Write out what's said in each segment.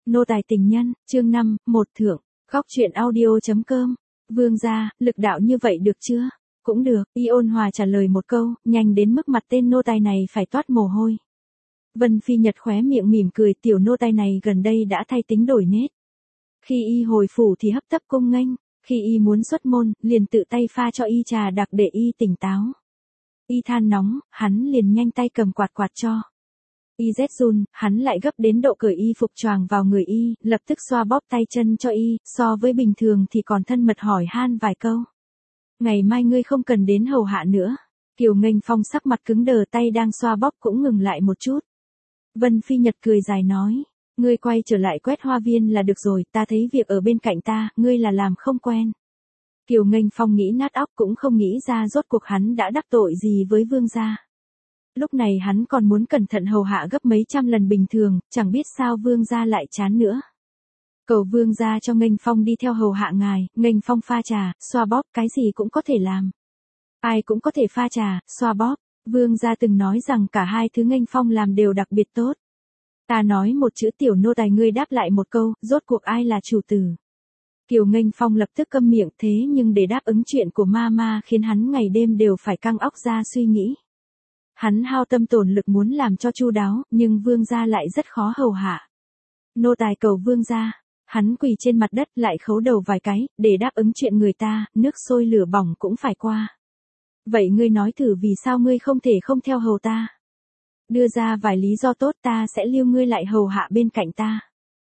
Nô tài tình nhân, chương 5, một thượng, góc truyện audio.com. Vương gia, lực đạo như vậy được chưa? Cũng được, Y ôn hòa trả lời một câu, nhanh đến mức mặt tên nô tài này phải toát mồ hôi. Vân Phi Nhật khóe miệng mỉm cười, tiểu nô tài này gần đây đã thay tính đổi nết. Khi y hồi phủ thì hấp tấp cung nghênh, khi y muốn xuất môn, liền tự tay pha cho y trà đặc để y tỉnh táo. Y than nóng, hắn liền nhanh tay cầm quạt cho. Y rét run, hắn lại gấp đến độ cởi y phục choàng vào người y, lập tức xoa bóp tay chân cho y, so với bình thường thì còn thân mật hỏi han vài câu. Ngày mai ngươi không cần đến hầu hạ nữa. Kiều Nghênh Phong sắc mặt cứng đờ, tay đang xoa bóp cũng ngừng lại một chút. Vân Phi Nhật cười dài nói, ngươi quay trở lại quét hoa viên là được rồi, ta thấy việc ở bên cạnh ta, ngươi là làm không quen. Kiều Nghênh Phong nghĩ nát óc cũng không nghĩ ra rốt cuộc hắn đã đắc tội gì với vương gia. Lúc này hắn còn muốn cẩn thận hầu hạ gấp mấy trăm lần bình thường, chẳng biết sao vương gia lại chán nữa. Cầu vương gia cho Nghênh Phong đi theo hầu hạ ngài, Nghênh Phong pha trà, xoa bóp, cái gì cũng có thể làm. Ai cũng có thể pha trà, xoa bóp, vương gia từng nói rằng cả hai thứ Nghênh Phong làm đều đặc biệt tốt. Ta nói một chữ tiểu nô tài, ngươi đáp lại một câu, rốt cuộc ai là chủ tử. Kiều Nghênh Phong lập tức câm miệng, thế nhưng để đáp ứng chuyện của ma khiến hắn ngày đêm đều phải căng óc ra suy nghĩ. Hắn hao tâm tổn lực muốn làm cho chu đáo, nhưng vương gia lại rất khó hầu hạ. Nô tài cầu vương gia, hắn quỳ trên mặt đất lại khấu đầu vài cái, để đáp ứng chuyện người ta, nước sôi lửa bỏng cũng phải qua. Vậy ngươi nói thử vì sao ngươi không thể không theo hầu ta? Đưa ra vài lý do tốt, ta sẽ lưu ngươi lại hầu hạ bên cạnh ta.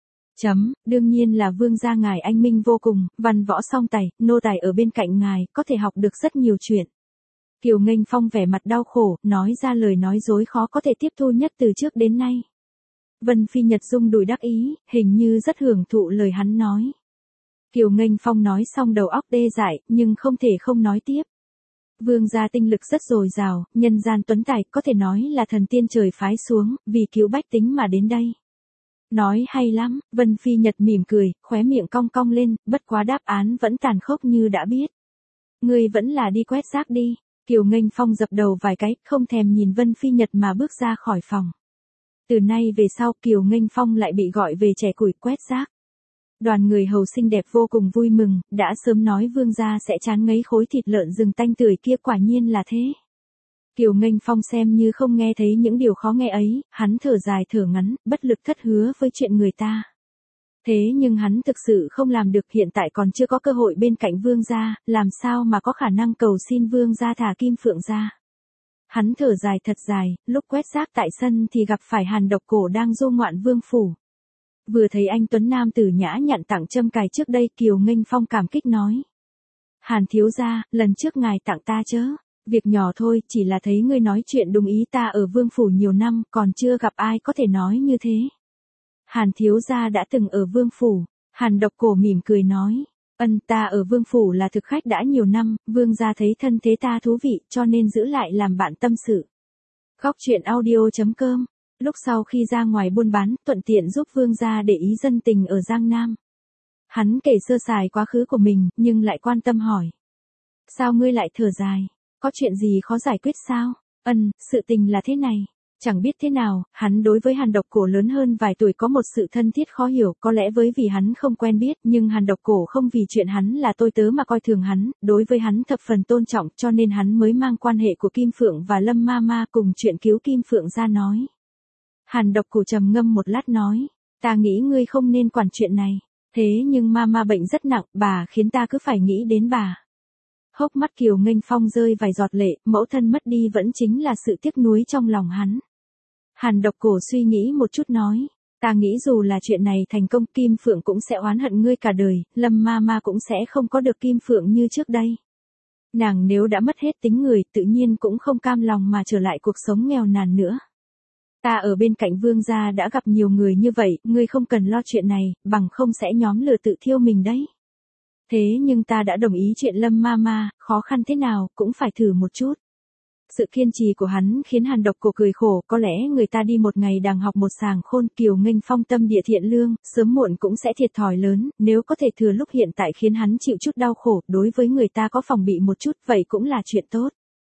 Đương nhiên là vương gia ngài anh minh vô cùng, văn võ song tài, nô tài ở bên cạnh ngài, có thể học được rất nhiều chuyện. Kiều Nghênh Phong vẻ mặt đau khổ, nói ra lời nói dối khó có thể tiếp thu nhất từ trước đến nay. Vân Phi Nhật rung đùi đắc ý, hình như rất hưởng thụ lời hắn nói. Kiều Nghênh Phong nói xong đầu óc đê dại, nhưng không thể không nói tiếp. Vương gia tinh lực rất dồi dào, nhân gian tuấn tài, có thể nói là thần tiên trời phái xuống, vì cứu bách tính mà đến đây. Nói hay lắm, Vân Phi Nhật mỉm cười, khóe miệng cong cong lên, bất quá đáp án vẫn tàn khốc như đã biết. Ngươi vẫn là đi quét rác đi. Kiều Nghênh Phong dập đầu vài cái, không thèm nhìn Vân Phi Nhật mà bước ra khỏi phòng. Từ nay về sau Kiều Nghênh Phong lại bị gọi về chẻ củi quét rác. Đoàn người hầu xinh đẹp vô cùng vui mừng, đã sớm nói vương gia sẽ chán ngấy khối thịt lợn rừng tanh tưởi kia, quả nhiên là thế. Kiều Nghênh Phong xem như không nghe thấy những điều khó nghe ấy, hắn thở dài thở ngắn, bất lực thất hứa với chuyện người ta. Thế nhưng hắn thực sự không làm được, hiện tại còn chưa có cơ hội bên cạnh vương gia, làm sao mà có khả năng cầu xin vương gia thả Kim Phượng ra. Hắn thở dài thật dài, lúc quét rác tại sân thì gặp phải Hàn Độc Cổ đang du ngoạn vương phủ. Vừa thấy anh tuấn nam tử nhã nhặn tặng châm cài trước đây, Kiều Nghênh Phong cảm kích nói. Hàn thiếu gia, lần trước ngài tặng ta chớ, việc nhỏ thôi, chỉ là thấy ngươi nói chuyện đúng ý, ta ở vương phủ nhiều năm, còn chưa gặp ai có thể nói như thế. Hàn thiếu gia đã từng ở vương phủ. Hàn Độc Cổ mỉm cười nói, ta ở vương phủ là thực khách đã nhiều năm, vương gia thấy thân thế ta thú vị, cho nên giữ lại làm bạn tâm sự. Góc truyện audio.com. Lúc sau khi ra ngoài buôn bán, thuận tiện giúp vương gia để ý dân tình ở Giang Nam. Hắn kể sơ sài quá khứ của mình, nhưng lại quan tâm hỏi. Sao ngươi lại thở dài? Có chuyện gì khó giải quyết sao? Sự tình là thế này. Chẳng biết thế nào, hắn đối với Hàn Độc Cổ lớn hơn vài tuổi có một sự thân thiết khó hiểu, có lẽ với vì hắn không quen biết, nhưng Hàn Độc Cổ không vì chuyện hắn là tôi tớ mà coi thường hắn, đối với hắn thập phần tôn trọng, cho nên hắn mới mang quan hệ của Kim Phượng và Lâm Ma cùng chuyện cứu Kim Phượng ra nói. Hàn Độc Cổ trầm ngâm một lát nói, ta nghĩ ngươi không nên quản chuyện này, thế nhưng Ma bệnh rất nặng, bà khiến ta cứ phải nghĩ đến bà. Hốc mắt Kiều Nghênh Phong rơi vài giọt lệ, mẫu thân mất đi vẫn chính là sự tiếc nuối trong lòng hắn. Hàn Độc Cổ suy nghĩ một chút nói, ta nghĩ dù là chuyện này thành công, Kim Phượng cũng sẽ oán hận ngươi cả đời, Lâm Ma cũng sẽ không có được Kim Phượng như trước đây. Nàng nếu đã mất hết tính người, tự nhiên cũng không cam lòng mà trở lại cuộc sống nghèo nàn nữa. Ta ở bên cạnh vương gia đã gặp nhiều người như vậy, ngươi không cần lo chuyện này, bằng không sẽ nhóm lửa tự thiêu mình đấy. Thế nhưng ta đã đồng ý chuyện Lâm Ma, khó khăn thế nào, cũng phải thử một chút. Sự kiên trì của hắn khiến Hàn Độc Cổ cười khổ, có lẽ người ta đi một ngày đàng học một sàng khôn. Kiều Nghênh Phong tâm địa thiện lương, sớm muộn cũng sẽ thiệt thòi lớn, nếu có thể thừa lúc hiện tại khiến hắn chịu chút đau khổ, đối với người ta có phòng bị một chút, vậy cũng là chuyện tốt.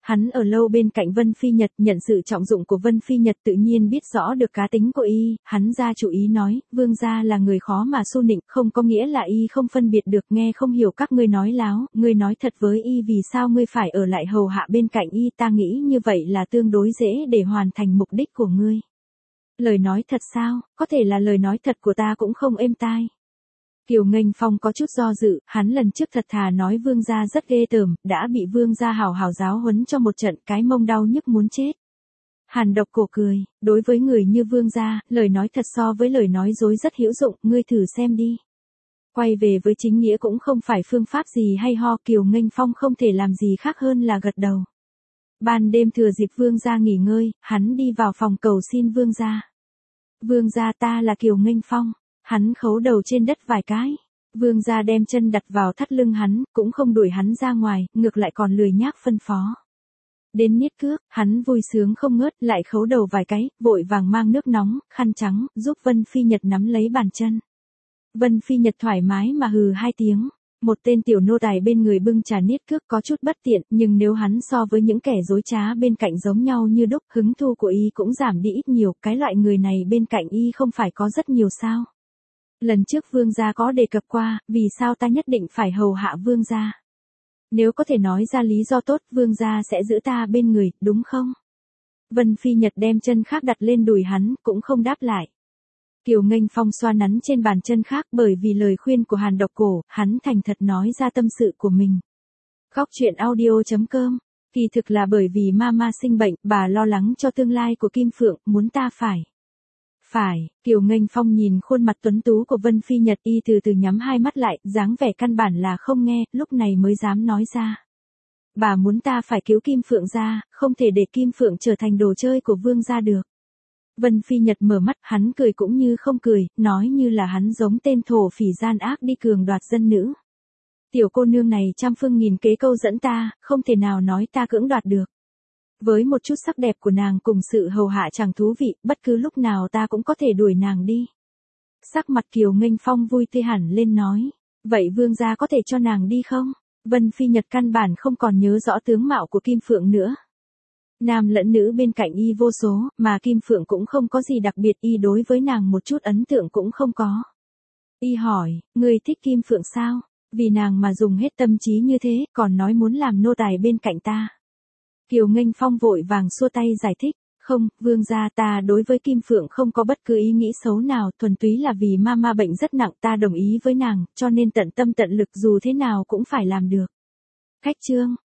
Hắn ở lâu bên cạnh Vân Phi Nhật, nhận sự trọng dụng của Vân Phi Nhật, tự nhiên biết rõ được cá tính của y, hắn ra chủ ý nói, vương gia là người khó mà xu nịnh, không có nghĩa là y không phân biệt được, nghe không hiểu các ngươi nói láo, ngươi nói thật với y vì sao ngươi phải ở lại hầu hạ bên cạnh y, ta nghĩ như vậy là tương đối dễ để hoàn thành mục đích của ngươi. Lời nói thật sao, có thể là lời nói thật của ta cũng không êm tai. Kiều Nghênh Phong có chút do dự, hắn lần trước thật thà nói vương gia rất ghê tởm, đã bị vương gia hào hào giáo huấn cho một trận, cái mông đau nhức muốn chết. Hàn Độc Cổ cười, đối với người như vương gia, lời nói thật so với lời nói dối rất hữu dụng, ngươi thử xem đi. Quay về với chính nghĩa cũng không phải phương pháp gì hay ho, Kiều Nghênh Phong không thể làm gì khác hơn là gật đầu. Ban đêm thừa dịp vương gia nghỉ ngơi, hắn đi vào phòng cầu xin vương gia. Vương gia, ta là Kiều Nghênh Phong. Hắn khấu đầu trên đất vài cái. Vương gia đem chân đặt vào thắt lưng hắn, cũng không đuổi hắn ra ngoài, ngược lại còn lười nhác phân phó. Đến niết cước, hắn vui sướng không ngớt, lại khấu đầu vài cái, vội vàng mang nước nóng, khăn trắng, giúp Vân Phi Nhật nắm lấy bàn chân. Vân Phi Nhật thoải mái mà hừ hai tiếng. Một tên tiểu nô tài bên người bưng trà niết cước có chút bất tiện, nhưng nếu hắn so với những kẻ dối trá bên cạnh giống nhau như đúc, hứng thu của y cũng giảm đi ít nhiều, cái loại người này bên cạnh y không phải có rất nhiều sao. Lần trước vương gia có đề cập qua, vì sao ta nhất định phải hầu hạ vương gia. Nếu có thể nói ra lý do tốt, vương gia sẽ giữ ta bên người, đúng không? Vân Phi Nhật đem chân khác đặt lên đùi hắn, cũng không đáp lại. Kiều Nghênh Phong xoa nắn trên bàn chân khác, bởi vì lời khuyên của Hàn Độc Cổ, hắn thành thật nói ra tâm sự của mình. Góc truyện audio.com. Kỳ thực là bởi vì mama sinh bệnh, bà lo lắng cho tương lai của Kim Phượng, muốn ta phải. Kiều Nghênh Phong nhìn khuôn mặt tuấn tú của Vân Phi Nhật, y từ từ nhắm hai mắt lại, dáng vẻ căn bản là không nghe, lúc này mới dám nói ra. Bà muốn ta phải cứu Kim Phượng ra, không thể để Kim Phượng trở thành đồ chơi của vương gia được. Vân Phi Nhật mở mắt, hắn cười cũng như không cười, nói như là hắn giống tên thổ phỉ gian ác đi cường đoạt dân nữ. Tiểu cô nương này trăm phương nghìn kế câu dẫn ta, không thể nào nói ta cưỡng đoạt được. Với một chút sắc đẹp của nàng cùng sự hầu hạ chẳng thú vị, bất cứ lúc nào ta cũng có thể đuổi nàng đi. Sắc mặt Kiều Nghênh Phong vui tươi hẳn lên nói, vậy vương gia có thể cho nàng đi không? Vân Phi Nhật căn bản không còn nhớ rõ tướng mạo của Kim Phượng nữa. Nam lẫn nữ bên cạnh y vô số, mà Kim Phượng cũng không có gì đặc biệt, y đối với nàng một chút ấn tượng cũng không có. Y hỏi, ngươi thích Kim Phượng sao? Vì nàng mà dùng hết tâm trí như thế, còn nói muốn làm nô tài bên cạnh ta. Kiều Nghênh Phong vội vàng xua tay giải thích, không, vương gia, ta đối với Kim Phượng không có bất cứ ý nghĩ xấu nào, thuần túy là vì mama bệnh rất nặng, ta đồng ý với nàng, cho nên tận tâm tận lực dù thế nào cũng phải làm được. Khách chương.